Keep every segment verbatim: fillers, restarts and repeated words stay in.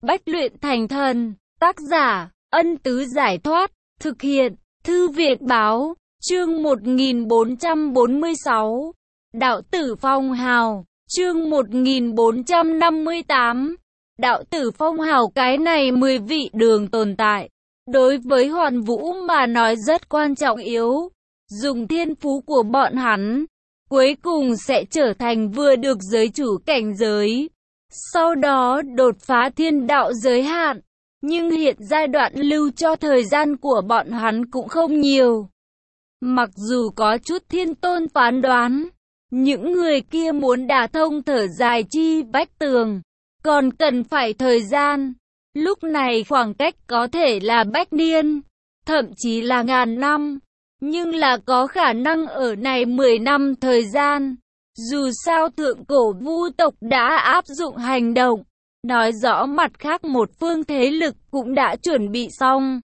Bách luyện thành thần. Tác giả, Ân Tứ Giải Thoát. Thực hiện, Thư Việt Báo. Chương một nghìn bốn trăm bốn mươi sáu. Đạo tử phong hào. Chương một nghìn bốn trăm năm mươi tám. Đạo tử phong hào, cái này mười vị đường tồn tại. Đối với Hoàn Vũ mà nói rất quan trọng yếu. Dùng thiên phú của bọn hắn, cuối cùng sẽ trở thành vừa được giới chủ cảnh giới. Sau đó đột phá thiên đạo giới hạn. Nhưng hiện giai đoạn lưu cho thời gian của bọn hắn cũng không nhiều. Mặc dù có chút thiên tôn phán đoán, những người kia muốn đả thông thở dài chi vách tường, còn cần phải thời gian. Lúc này khoảng cách có thể là bách niên, thậm chí là ngàn năm. Nhưng là có khả năng ở này mười năm thời gian. Dù sao thượng cổ vu tộc đã áp dụng hành động, nói rõ mặt khác một phương thế lực cũng đã chuẩn bị xong.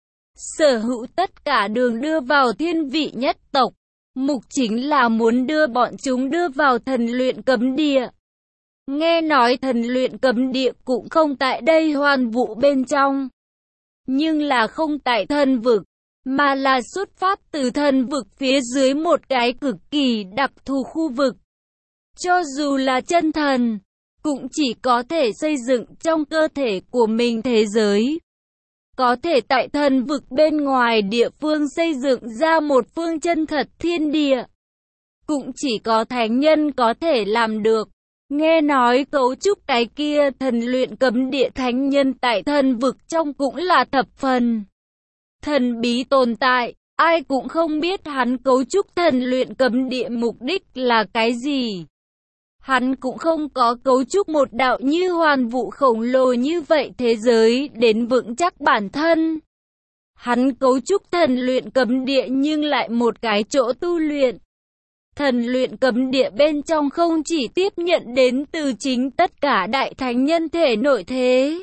Sở hữu tất cả đường đưa vào thiên vị nhất tộc. Mục chính là muốn đưa bọn chúng đưa vào thần luyện cấm địa. Nghe nói thần luyện cấm địa cũng không tại đây Hoàn Vũ bên trong. Nhưng là không tại thần vực, mà là xuất phát từ thần vực phía dưới một cái cực kỳ đặc thù khu vực. Cho dù là chân thần, cũng chỉ có thể xây dựng trong cơ thể của mình thế giới. Có thể tại thần vực bên ngoài địa phương xây dựng ra một phương chân thật thiên địa. Cũng chỉ có thánh nhân có thể làm được. Nghe nói cấu trúc cái kia thần luyện cấm địa thánh nhân tại thần vực trong cũng là thập phần thần bí tồn tại. Ai cũng không biết hắn cấu trúc thần luyện cấm địa mục đích là cái gì. Hắn cũng không có cấu trúc một đạo như Hoàn Vũ khổng lồ như vậy thế giới đến vững chắc bản thân. Hắn cấu trúc thần luyện cấm địa nhưng lại một cái chỗ tu luyện. Thần luyện cấm địa bên trong không chỉ tiếp nhận đến từ chính tất cả đại thánh nhân thể nội thế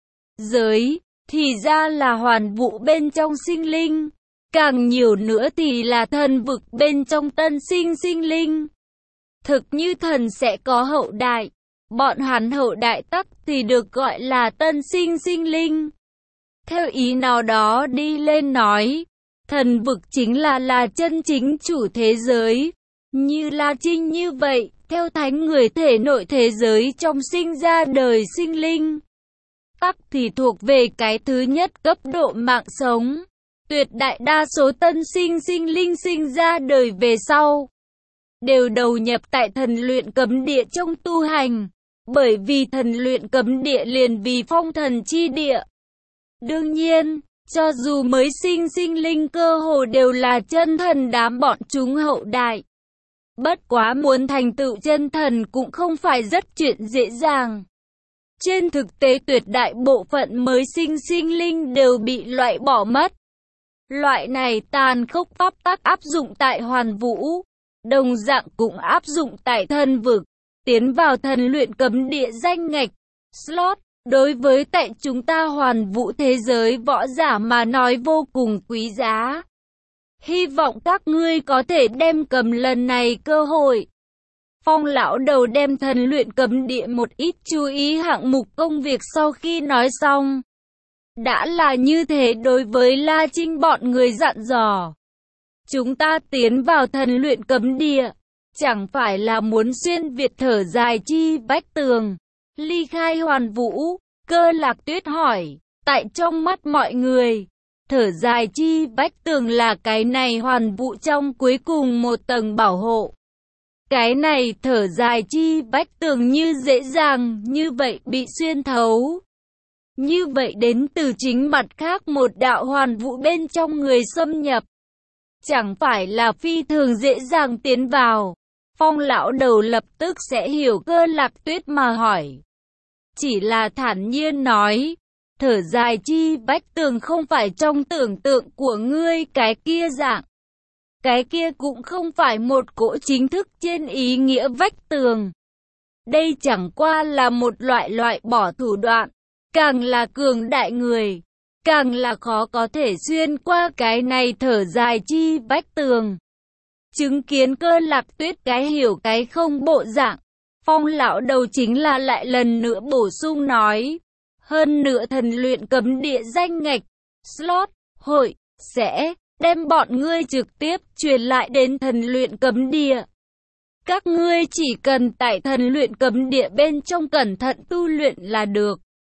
giới, thì ra là Hoàn Vũ bên trong sinh linh. Càng nhiều nữa thì là thần vực bên trong tân sinh sinh linh. Thực như thần sẽ có hậu đại, bọn hắn hậu đại tắc thì được gọi là tân sinh sinh linh. Theo ý nào đó đi lên nói, thần vực chính là là chân chính chủ thế giới. Như La Trinh như vậy, theo thánh người thể nội thế giới trong sinh ra đời sinh linh, tắc thì thuộc về cái thứ nhất cấp độ mạng sống. Tuyệt đại đa số tân sinh sinh linh sinh ra đời về sau đều đầu nhập tại thần luyện cấm địa trong tu hành, bởi vì thần luyện cấm địa liền vì phong thần chi địa. Đương nhiên, cho dù mới sinh sinh linh cơ hồ đều là chân thần đám bọn chúng hậu đại. Bất quá muốn thành tựu chân thần cũng không phải rất chuyện dễ dàng. Trên thực tế tuyệt đại bộ phận mới sinh sinh linh đều bị loại bỏ mất. Loại này tàn khốc pháp tắc áp dụng tại Hoàn Vũ, đồng dạng cũng áp dụng tại thần vực. Tiến vào thần luyện cấm địa danh ngạch, slot, đối với tại chúng ta Hoàn Vũ thế giới võ giả mà nói vô cùng quý giá. Hy vọng các ngươi có thể đem cầm lần này cơ hội. Phong lão đầu đem thần luyện cấm địa một ít chú ý hạng mục công việc sau khi nói xong. Đã là như thế đối với La Trinh bọn người dặn dò. Chúng ta tiến vào thần luyện cấm địa, chẳng phải là muốn xuyên việt thở dài chi vách tường, ly khai Hoàn Vũ. Cơ Lạc Tuyết hỏi, tại trong mắt mọi người, thở dài chi vách tường là cái này Hoàn Vũ trong cuối cùng một tầng bảo hộ. Cái này thở dài chi vách tường như dễ dàng như vậy bị xuyên thấu. Như vậy đến từ chính mặt khác một đạo Hoàn Vũ bên trong người xâm nhập, chẳng phải là phi thường dễ dàng tiến vào. Phong lão đầu lập tức sẽ hiểu Cơ Lạc Tuyết mà hỏi. Chỉ là thản nhiên nói, thở dài chi vách tường không phải trong tưởng tượng của ngươi cái kia dạng. Cái kia cũng không phải một cỗ chính thức trên ý nghĩa vách tường. Đây chẳng qua là một loại loại bỏ thủ đoạn. Càng là cường đại người, càng là khó có thể xuyên qua cái này thở dài chi vách tường. Chứng kiến Cơ Lạc Tuyết cái hiểu cái không bộ dạng, Phong lão đầu chính là lại lần nữa bổ sung nói. Hơn nữa thần luyện cấm địa danh ngạch, slot, hội, sẽ đem bọn ngươi trực tiếp truyền lại đến thần luyện cấm địa. Các ngươi chỉ cần tại thần luyện cấm địa bên trong cẩn thận tu luyện là được.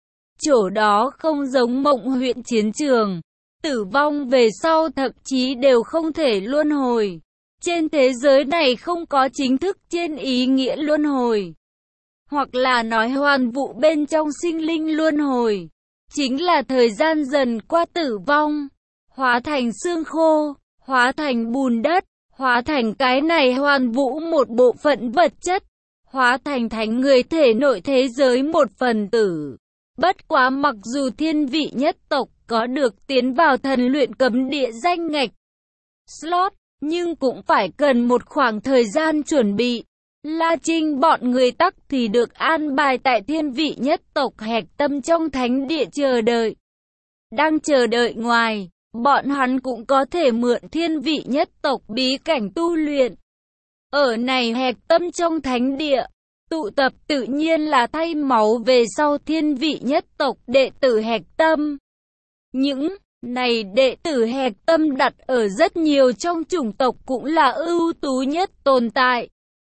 Chỗ đó không giống Mộng huyện chiến trường, tử vong về sau thậm chí đều không thể luân hồi. Trên thế giới này không có chính thức trên ý nghĩa luân hồi. Hoặc là nói hoàn vũ bên trong sinh linh luân hồi. Chính là thời gian dần qua tử vong, hóa thành xương khô, hóa thành bùn đất, hóa thành cái này hoàn vũ một bộ phận vật chất, hóa thành thánh người thể nội thế giới một phần tử. Bất quá mặc dù thiên vị nhất tộc có được tiến vào thần luyện cấm địa danh ngạch, slot, nhưng cũng phải cần một khoảng thời gian chuẩn bị. La Trinh bọn người tắc thì được an bài tại thiên vị nhất tộc hạch tâm trong thánh địa chờ đợi. Đang chờ đợi ngoài, bọn hắn cũng có thể mượn thiên vị nhất tộc bí cảnh tu luyện. Ở này hạch tâm trong thánh địa, tụ tập tự nhiên là thay máu về sau thiên vị nhất tộc đệ tử hạch tâm. Những này đệ tử hạch tâm đặt ở rất nhiều trong chủng tộc cũng là ưu tú nhất tồn tại.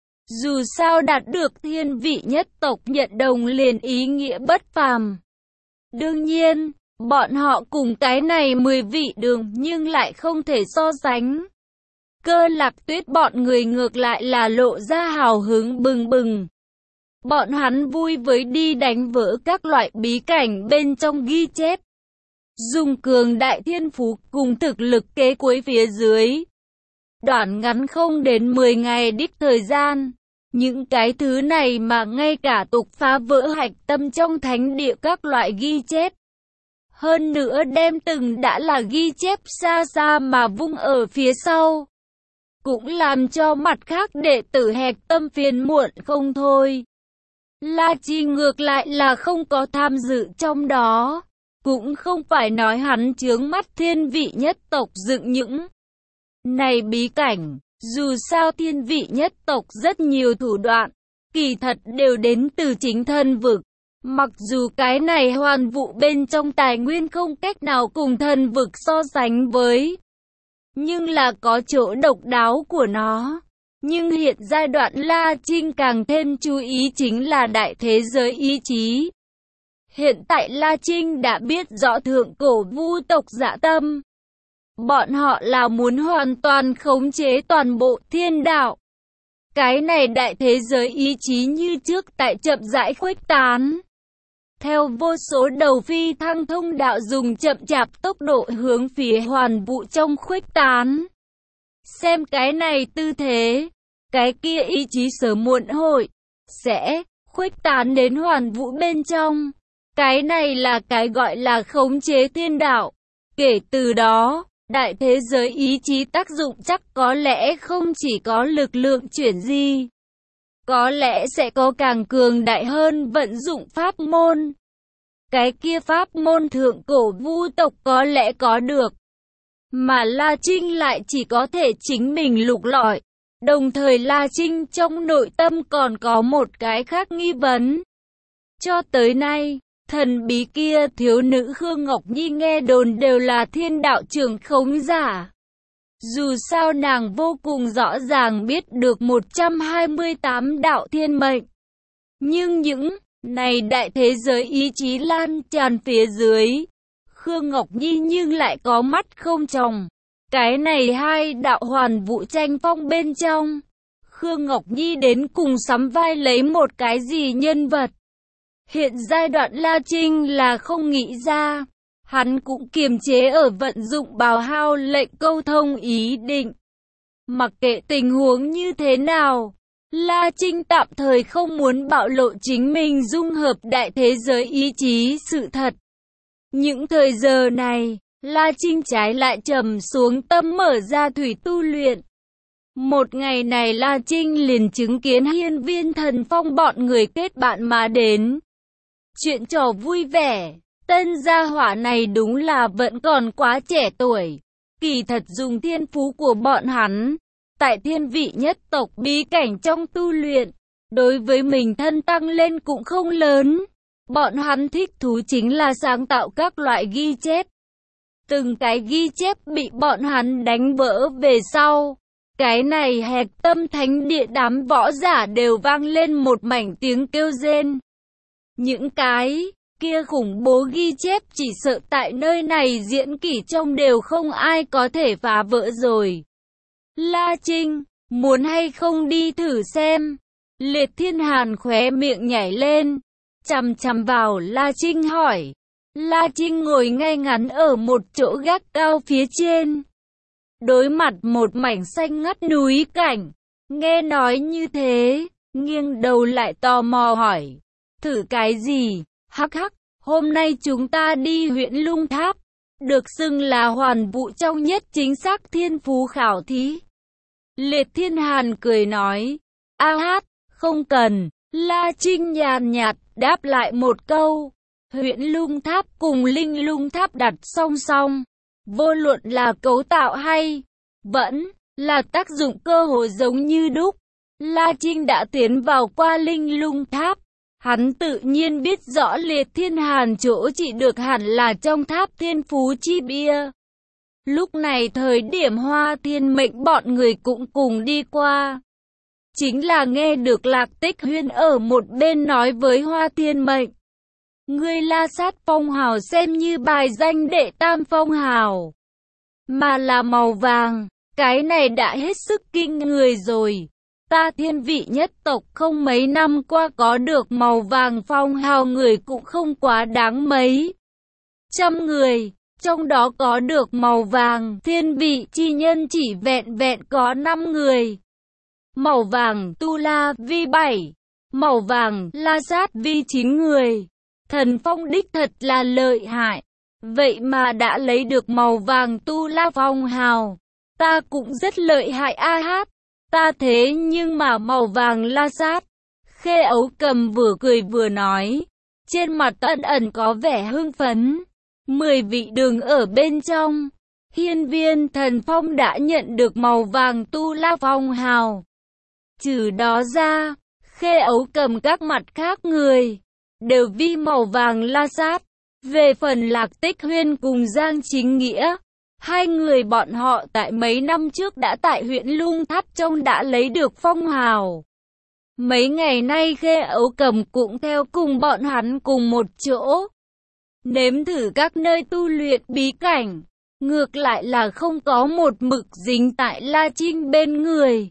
Dù sao đạt được thiên vị nhất tộc nhận đồng liền ý nghĩa bất phàm. Đương nhiên, bọn họ cùng cái này mười vị đường nhưng lại không thể so sánh. Cơ Lạc Tuyết bọn người ngược lại là lộ ra hào hứng bừng bừng. Bọn hắn vui với đi đánh vỡ các loại bí cảnh bên trong ghi chép. Dùng cường đại thiên phú cùng thực lực kế cuối phía dưới. Đoạn ngắn không đến mười ngày đích thời gian. Những cái thứ này mà ngay cả tục phá vỡ hạch tâm trong thánh địa các loại ghi chép. Hơn nữa đem từng đã là ghi chép xa xa mà vung ở phía sau. Cũng làm cho mặt khác đệ tử hạch tâm phiền muộn không thôi. La Chi ngược lại là không có tham dự trong đó. Cũng không phải nói hắn chướng mắt thiên vị nhất tộc dựng những này bí cảnh. Dù sao thiên vị nhất tộc rất nhiều thủ đoạn, kỳ thật đều đến từ chính thân vực. Mặc dù cái này hoàn vũ bên trong tài nguyên không cách nào cùng thân vực so sánh với, nhưng là có chỗ độc đáo của nó. Nhưng hiện giai đoạn La Trinh càng thêm chú ý chính là đại thế giới ý chí. Hiện tại La Trinh đã biết rõ thượng cổ vu tộc dạ tâm. Bọn họ là muốn hoàn toàn khống chế toàn bộ thiên đạo. Cái này đại thế giới ý chí như trước tại chậm rãi khuếch tán. Theo vô số đầu phi thăng thông đạo dùng chậm chạp tốc độ hướng phía hoàn vũ trong khuếch tán. Xem cái này tư thế, cái kia ý chí sớm muộn hội, sẽ khuếch tán đến hoàn vũ bên trong. Cái này là cái gọi là khống chế thiên đạo. Kể từ đó, đại thế giới ý chí tác dụng chắc có lẽ không chỉ có lực lượng chuyển di. Có lẽ sẽ có càng cường đại hơn vận dụng pháp môn. Cái kia pháp môn thượng cổ vu tộc có lẽ có được. Mà La Trinh lại chỉ có thể chính mình lục lọi. Đồng thời La Trinh trong nội tâm còn có một cái khác nghi vấn. Cho tới nay, thần bí kia thiếu nữ Khương Ngọc Nhi nghe đồn đều là thiên đạo trưởng khống giả. Dù sao nàng vô cùng rõ ràng biết được một trăm hai mươi tám đạo thiên mệnh. Nhưng những này đại thế giới ý chí lan tràn phía dưới, Khương Ngọc Nhi nhưng lại có mắt không tròng. Cái này hai đạo hoàn vũ tranh phong bên trong, Khương Ngọc Nhi đến cùng sắm vai lấy một cái gì nhân vật. Hiện giai đoạn La Trinh là không nghĩ ra, hắn cũng kiềm chế ở vận dụng bào hao lệnh câu thông ý định. Mặc kệ tình huống như thế nào, La Trinh tạm thời không muốn bạo lộ chính mình dung hợp đại thế giới ý chí sự thật. Những thời giờ này, La Trinh trái lại trầm xuống tâm mở ra thủy tu luyện. Một ngày này La Trinh liền chứng kiến hiên viên thần phong bọn người kết bạn mà đến. Chuyện trò vui vẻ, tân gia hỏa này đúng là vẫn còn quá trẻ tuổi. Kỳ thật dùng thiên phú của bọn hắn, tại thiên vị nhất tộc bí cảnh trong tu luyện, đối với mình thân tăng lên cũng không lớn. Bọn hắn thích thú chính là sáng tạo các loại ghi chép. Từng cái ghi chép bị bọn hắn đánh vỡ về sau. Cái này Hạch Tâm Thánh Địa đám võ giả đều vang lên một mảnh tiếng kêu rên. Những cái kia khủng bố ghi chép chỉ sợ tại nơi này diễn kỷ trong đều không ai có thể phá vỡ rồi. La Trinh, muốn hay không đi thử xem? Liệt Thiên Hàn khóe miệng nhảy lên, chằm chằm vào La Trinh hỏi. La Trinh ngồi ngay ngắn ở một chỗ gác cao phía trên, đối mặt một mảnh xanh ngắt núi cảnh. Nghe nói như thế, nghiêng đầu lại tò mò hỏi. Thử cái gì? Hắc hắc, hôm nay chúng ta đi huyện Lung Tháp, được xưng là hoàn vũ trong nhất chính xác thiên phú khảo thí. Liệt Thiên Hàn cười nói. A hát, không cần. La Trinh nhàn nhạt đáp lại một câu. Huyện Lung Tháp cùng Linh Lung Tháp đặt song song, vô luận là cấu tạo hay vẫn là tác dụng cơ hồ giống như đúc. La Trinh đã tiến vào qua Linh Lung Tháp, hắn tự nhiên biết rõ Liệt Thiên Hàn chỗ chỉ được hẳn là trong tháp thiên phú chi bia. Lúc này thời điểm Hoa Thiên Mệnh bọn người cũng cùng đi qua, chính là nghe được Lạc Tích Huyên ở một bên nói với Hoa Thiên Mệnh. Ngươi La Sát phong hào xem như bài danh đệ tam phong hào, mà là màu vàng, cái này đã hết sức kinh người rồi. Ta Thiên Vị nhất tộc không mấy năm qua có được màu vàng phong hào người cũng không quá đáng mấy trăm người, trong đó có được màu vàng Thiên Vị chi nhân chỉ vẹn vẹn có năm người. Màu vàng Tu La vi bảy, màu vàng La Sát vi chín người. Thần Phong đích thật là lợi hại, vậy mà đã lấy được màu vàng Tu La phong hào. Ta cũng rất lợi hại a hát, ta thế nhưng mà màu vàng La Sát. Khê Ấu Cầm vừa cười vừa nói, trên mặt ẩn ẩn có vẻ hưng phấn. Mười vị đường ở bên trong, hiên viên Thần Phong đã nhận được màu vàng Tu La phong hào. Trừ đó ra, Khê Ấu Cầm các mặt khác người đều vi màu vàng La Sát. Về phần Lạc Tích Huyên cùng Giang Chính Nghĩa, hai người bọn họ tại mấy năm trước đã tại huyện Lung Tháp trong đã lấy được phong hào. Mấy ngày nay Khê Ấu Cầm cũng theo cùng bọn hắn cùng một chỗ, nếm thử các nơi tu luyện bí cảnh, ngược lại là không có một mực dính tại La Trinh bên người.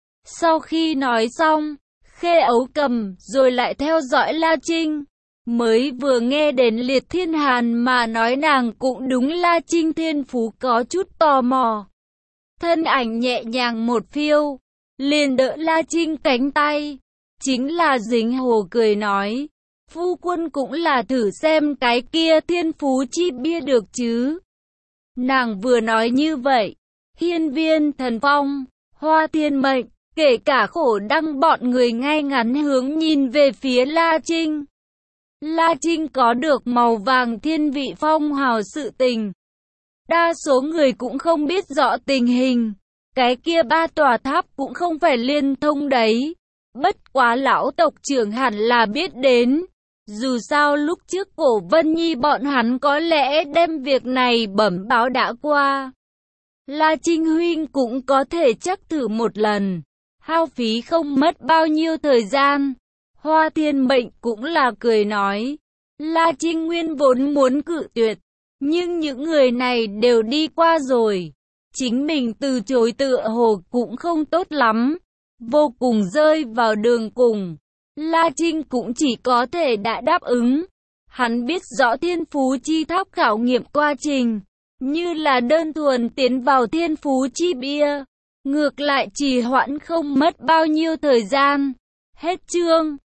Sau khi nói xong, Khê Ấu Cầm rồi lại theo dõi La Trinh. Mới vừa nghe đến Liệt Thiên Hàn mà nói nàng cũng đúng La Trinh thiên phú có chút tò mò. Thân ảnh nhẹ nhàng một phiêu, liền đỡ La Trinh cánh tay. Chính là Dính Hồ cười nói, phu quân cũng là thử xem cái kia thiên phú chi bia được chứ. Nàng vừa nói như vậy, hiên viên Thần Phong, Hoa Thiên Mệnh, kể cả Khổ Đăng bọn người ngay ngắn hướng nhìn về phía La Trinh. La Trinh có được màu vàng Thiên Vị phong hào sự tình, đa số người cũng không biết rõ tình hình. Cái kia ba tòa tháp cũng không phải liên thông đấy. Bất quá lão tộc trưởng hẳn là biết đến. Dù sao lúc trước Cổ Vân Nhi bọn hắn có lẽ đem việc này bẩm báo đã qua. La Trinh huynh cũng có thể chắc thử một lần, hao phí không mất bao nhiêu thời gian. Hoa Thiên Mệnh cũng là cười nói, La Trinh nguyên vốn muốn cự tuyệt, nhưng những người này đều đi qua rồi, chính mình từ chối tựa hồ cũng không tốt lắm, vô cùng rơi vào đường cùng. La Trinh cũng chỉ có thể đã đáp ứng. Hắn biết rõ thiên phú chi tháp khảo nghiệm quá trình, như là đơn thuần tiến vào thiên phú chi bia, ngược lại trì hoãn không mất bao nhiêu thời gian. Hết chương.